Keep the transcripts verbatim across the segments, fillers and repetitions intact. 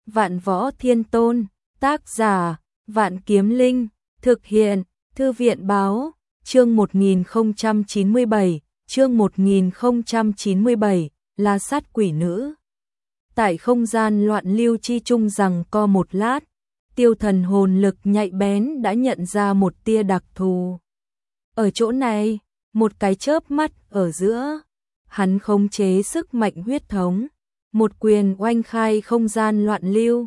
Vạn Võ Thiên Tôn, tác giả, Vạn Kiếm Linh, thực hiện, Thư viện báo, chương một nghìn không trăm chín mươi bảy, chương một nghìn không trăm chín mươi bảy, La Sát Quỷ Nữ. Tại không gian loạn lưu chi chung rằng co một lát, Tiêu Thần hồn lực nhạy bén đã nhận ra một tia đặc thù. Ở chỗ này, một cái chớp mắt ở giữa, hắn khống chế sức mạnh huyết thống, một quyền oanh khai không gian loạn lưu.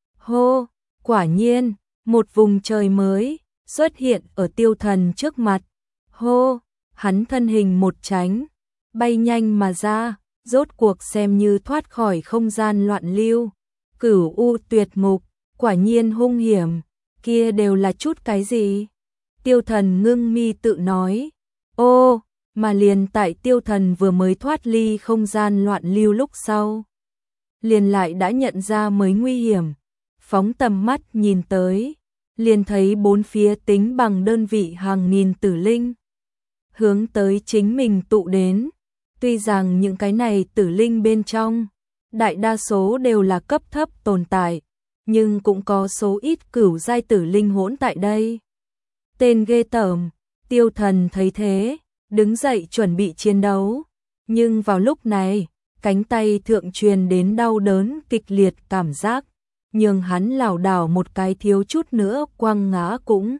Hô, quả nhiên, một vùng trời mới xuất hiện ở Tiêu Thần trước mặt. Hô, hắn thân hình một tránh, bay nhanh mà ra, rốt cuộc xem như thoát khỏi không gian loạn lưu. Cửu U tuyệt ngục, quả nhiên hung hiểm, kia đều là chút cái gì? Tiêu Thần ngưng mi tự nói. Ô, mà liền tại Tiêu Thần vừa mới thoát ly không gian loạn lưu lúc sau, liền lại đã nhận ra mới nguy hiểm. Phóng tầm mắt nhìn tới, liền thấy bốn phía tính bằng đơn vị hàng nghìn tử linh hướng tới chính mình tụ đến. Tuy rằng những cái này tử linh bên trong, đại đa số đều là cấp thấp tồn tại, nhưng cũng có số ít cửu giai tử linh hỗn tại đây. Tên ghê tởm. Tiêu Thần thấy thế, đứng dậy chuẩn bị chiến đấu, nhưng vào lúc này, cánh tay thượng truyền đến đau đớn kịch liệt cảm giác, nhưng hắn lảo đảo một cái thiếu chút nữa quăng ngã cũng.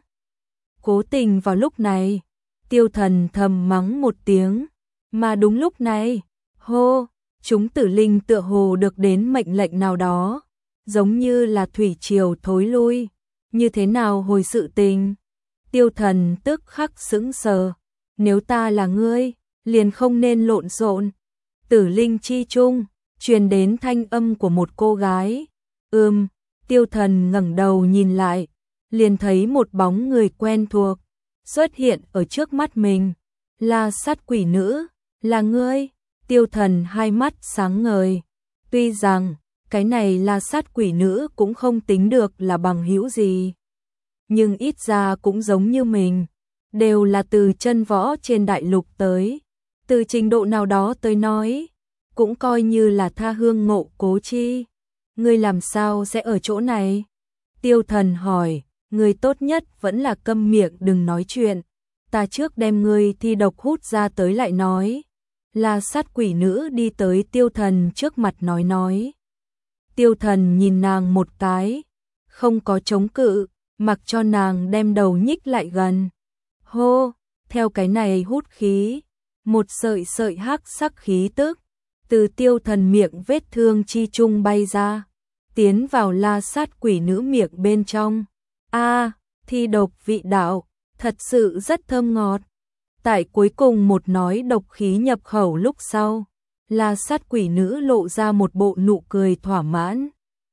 Cố tình vào lúc này, Tiêu Thần thầm mắng một tiếng, mà đúng lúc này, hô, chúng tử linh tựa hồ được đến mệnh lệnh nào đó, giống như là thủy triều thối lui, như thế nào hồi sự tình. Tiêu Thần tức khắc sững sờ, nếu ta là ngươi, liền không nên lộn xộn. Tử linh chi chung, truyền đến thanh âm của một cô gái. Ừm, Tiêu Thần ngẩng đầu nhìn lại, liền thấy một bóng người quen thuộc xuất hiện ở trước mắt mình. La Sát Quỷ Nữ, là ngươi? Tiêu Thần hai mắt sáng ngời. Tuy rằng, cái này La Sát Quỷ Nữ cũng không tính được là bằng hữu gì, nhưng ít ra cũng giống như mình, đều là từ chân võ trên đại lục tới. Từ trình độ nào đó tới nói, cũng coi như là tha hương ngộ cố chi. Ngươi làm sao sẽ ở chỗ này? Tiêu Thần hỏi. Ngươi tốt nhất vẫn là câm miệng đừng nói chuyện. Ta trước đem ngươi thi độc hút ra tới lại nói. La Sát Quỷ Nữ đi tới Tiêu Thần trước mặt nói nói. Tiêu Thần nhìn nàng một cái, không có chống cự, mặc cho nàng đem đầu nhích lại gần. Hô, theo cái này hút khí, một sợi sợi hắc sắc khí tức từ Tiêu Thần miệng vết thương chi chung bay ra, tiến vào La Sát Quỷ Nữ miệng bên trong. A, thi độc vị đạo, thật sự rất thơm ngọt. Tại cuối cùng một nói độc khí nhập khẩu lúc sau, La Sát Quỷ Nữ lộ ra một bộ nụ cười thỏa mãn.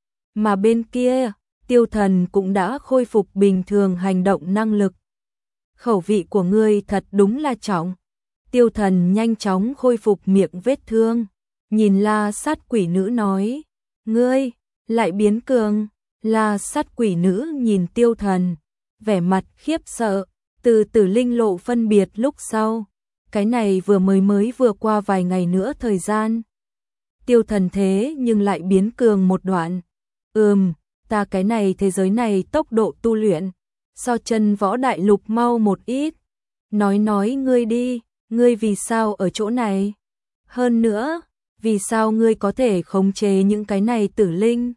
Mà bên kia, Tiêu Thần cũng đã khôi phục bình thường hành động năng lực. Khẩu vị của ngươi thật đúng là trọng. Tiêu Thần nhanh chóng khôi phục miệng vết thương, nhìn La Sát Quỷ Nữ nói. Ngươi, lại biến cường. La Sát Quỷ Nữ nhìn Tiêu Thần, vẻ mặt khiếp sợ, từ tử linh lộ phân biệt lúc sau. Cái này vừa mới mới vừa qua vài ngày nữa thời gian. Tiêu Thần thế nhưng lại biến cường một đoạn. Ừm, ta cái này thế giới này tốc độ tu luyện so chân võ đại lục mau một ít. Nói nói ngươi đi, ngươi vì sao ở chỗ này? Hơn nữa, vì sao ngươi có thể khống chế những cái này tử linh?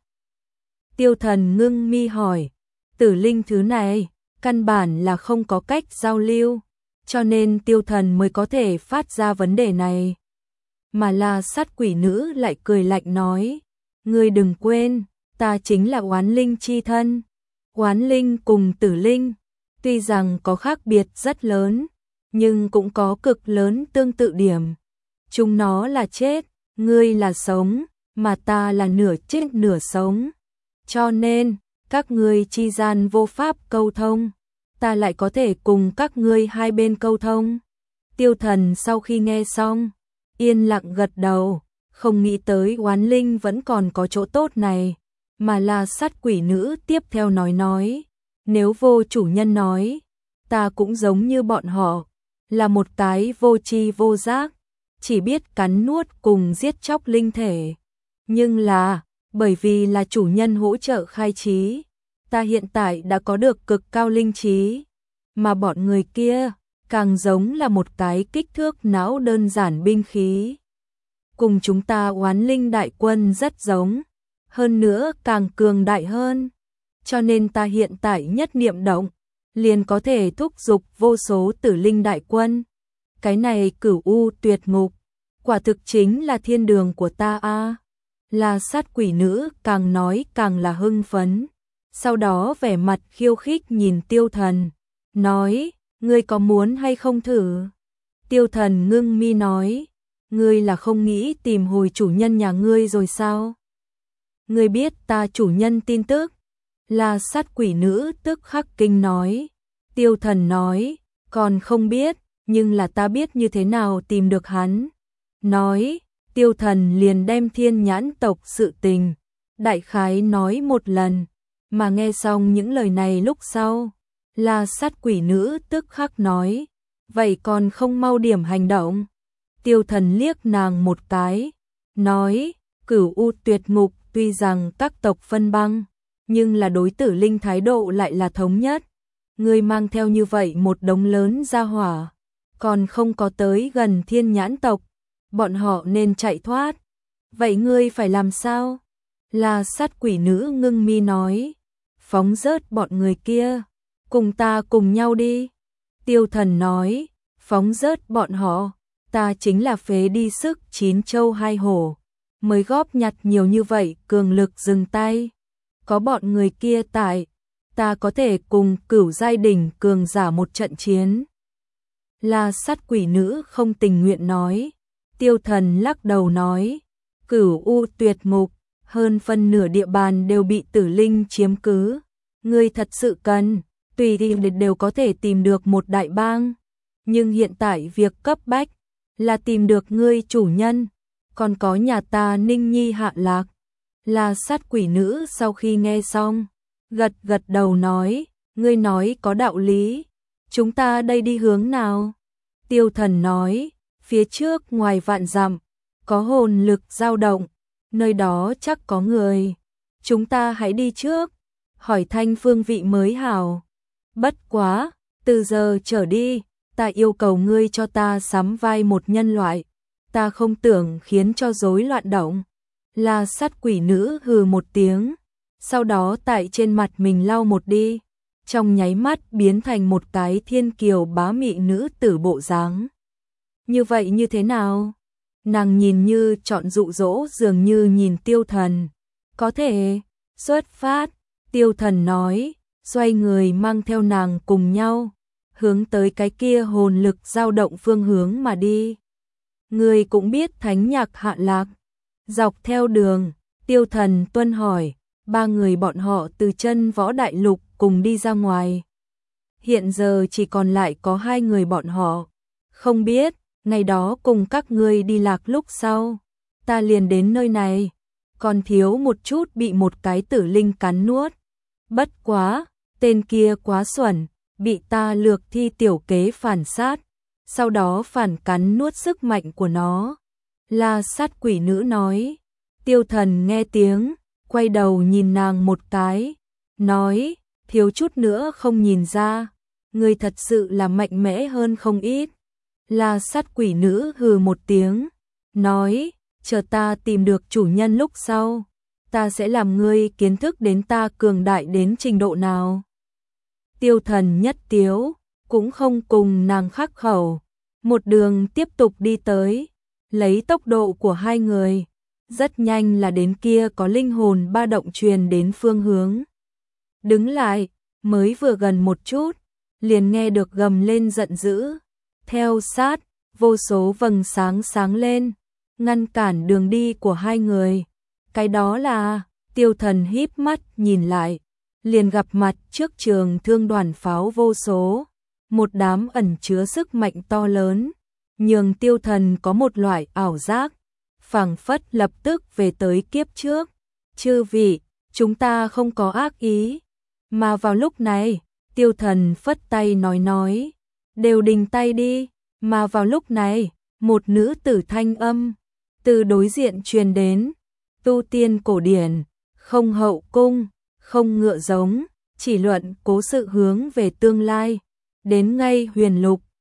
Tiêu Thần ngưng mi hỏi. Tử linh thứ này, căn bản là không có cách giao lưu, cho nên Tiêu Thần mới có thể phát ra vấn đề này. Mà La Sát Quỷ Nữ lại cười lạnh nói. Ngươi đừng quên, ta chính là oán linh chi thân. Oán linh cùng tử linh, tuy rằng có khác biệt rất lớn, nhưng cũng có cực lớn tương tự điểm. Chúng nó là chết, ngươi là sống, mà ta là nửa chết nửa sống. Cho nên, các ngươi chi gian vô pháp câu thông, ta lại có thể cùng các ngươi hai bên câu thông. Tiêu Thần sau khi nghe xong, yên lặng gật đầu, không nghĩ tới oán linh vẫn còn có chỗ tốt này. Mà La Sát Quỷ Nữ tiếp theo nói nói, nếu vô chủ nhân nói, ta cũng giống như bọn họ, là một cái vô tri vô giác, chỉ biết cắn nuốt cùng giết chóc linh thể. Nhưng là, bởi vì là chủ nhân hỗ trợ khai trí, ta hiện tại đã có được cực cao linh trí, mà bọn người kia càng giống là một cái kích thước não đơn giản binh khí. Cùng chúng ta Oán Linh đại quân rất giống, hơn nữa càng cường đại hơn, cho nên ta hiện tại nhất niệm động, liền có thể thúc giục vô số tử linh đại quân. Cái này Cửu U Tuyệt Ngục, quả thực chính là thiên đường của ta a. À. Là Sát quỷ nữ càng nói càng là hưng phấn, sau đó vẻ mặt khiêu khích nhìn Tiêu Thần, nói, ngươi có muốn hay không thử? Tiêu Thần ngưng mi nói, ngươi là không nghĩ tìm hồi chủ nhân nhà ngươi rồi sao? Ngươi biết ta chủ nhân tin tức? Là Sát quỷ nữ tức khắc kinh nói. Tiêu Thần nói, còn không biết, nhưng là ta biết như thế nào tìm được hắn. Nói, Tiêu Thần liền đem Thiên Nhãn tộc sự tình, đại khái nói một lần, mà nghe xong những lời này lúc sau, là Sát quỷ nữ tức khắc nói, vậy còn không mau điểm hành động. Tiêu Thần liếc nàng một cái, nói, Cửu U Tuyệt Ngục tuy rằng các tộc phân băng, nhưng là đối tử linh thái độ lại là thống nhất. Ngươi mang theo như vậy một đống lớn gia hỏa, còn không có tới gần Thiên Nhãn tộc, bọn họ nên chạy thoát. Vậy ngươi phải làm sao? Là Sát quỷ nữ ngưng mi nói, phóng rớt bọn người kia, cùng ta cùng nhau đi. Tiêu Thần nói, phóng rớt bọn họ, ta chính là phế đi sức chín châu hai hổ, mới góp nhặt nhiều như vậy cường lực dừng tay. Có bọn người kia tại, ta có thể cùng Cửu giai đỉnh cường giả một trận chiến. Là Sát quỷ nữ không tình nguyện nói. Tiêu Thần lắc đầu nói, Cửu U Tuyệt Ngục, hơn phân nửa địa bàn đều bị tử linh chiếm cứ. Ngươi thật sự cần, tùy thì đều có thể tìm được một đại bang. Nhưng hiện tại việc cấp bách là tìm được ngươi chủ nhân, còn có nhà ta Ninh Nhi hạ lạc. Là Sát quỷ nữ sau khi nghe xong, gật gật đầu nói, ngươi nói có đạo lý, chúng ta đây đi hướng nào? Tiêu Thần nói, phía trước ngoài vạn dặm, có hồn lực dao động, nơi đó chắc có người, chúng ta hãy đi trước, hỏi thanh phương vị mới hảo. Bất quá, từ giờ trở đi, ta yêu cầu ngươi cho ta sắm vai một nhân loại, ta không tưởng khiến cho rối loạn động. Là Sát quỷ nữ hừ một tiếng, sau đó tại trên mặt mình lau một đi, trong nháy mắt biến thành một cái thiên kiều bá mị nữ tử bộ dáng. Như vậy như thế nào? Nàng nhìn như chọn dụ dỗ dường như nhìn Tiêu Thần. Có thể, xuất phát, Tiêu Thần nói, xoay người mang theo nàng cùng nhau, hướng tới cái kia hồn lực dao động phương hướng mà đi. Người cũng biết thánh nhạc hạ lạc. Dọc theo đường, Tiêu Thần tuân hỏi, ba người bọn họ từ chân võ đại lục cùng đi ra ngoài. Hiện giờ chỉ còn lại có hai người bọn họ. Không biết, ngày đó cùng các ngươi đi lạc lúc sau, ta liền đến nơi này, còn thiếu một chút bị một cái tử linh cắn nuốt. Bất quá, tên kia quá xuẩn, bị ta lược thi tiểu kế phản sát, sau đó phản cắn nuốt sức mạnh của nó. Là Sát quỷ nữ nói. Tiêu Thần nghe tiếng, quay đầu nhìn nàng một cái, nói, thiếu chút nữa không nhìn ra, người thật sự là mạnh mẽ hơn không ít. Là Sát quỷ nữ hừ một tiếng, nói, chờ ta tìm được chủ nhân lúc sau, ta sẽ làm ngươi kiến thức đến ta cường đại đến trình độ nào. Tiêu Thần nhất tiếu, cũng không cùng nàng khắc khẩu, một đường tiếp tục đi tới, lấy tốc độ của hai người, rất nhanh là đến kia có linh hồn ba động truyền đến phương hướng. Đứng lại, mới vừa gần một chút, liền nghe được gầm lên giận dữ, theo sát, vô số vầng sáng sáng lên, ngăn cản đường đi của hai người. Cái đó là, Tiêu Thần híp mắt nhìn lại, liền gặp mặt trước trường thương đoàn pháo vô số, một đám ẩn chứa sức mạnh to lớn, nhường Tiêu Thần có một loại ảo giác, phảng phất lập tức về tới kiếp trước. Chư vị, chúng ta không có ác ý. Mà vào lúc này, Tiêu Thần phất tay nói nói, đều đình tay đi. Mà vào lúc này, một nữ tử thanh âm từ đối diện truyền đến, tu tiên cổ điển, không hậu cung, không ngựa giống, chỉ luận cố sự hướng về tương lai. Đến ngay huyền lục,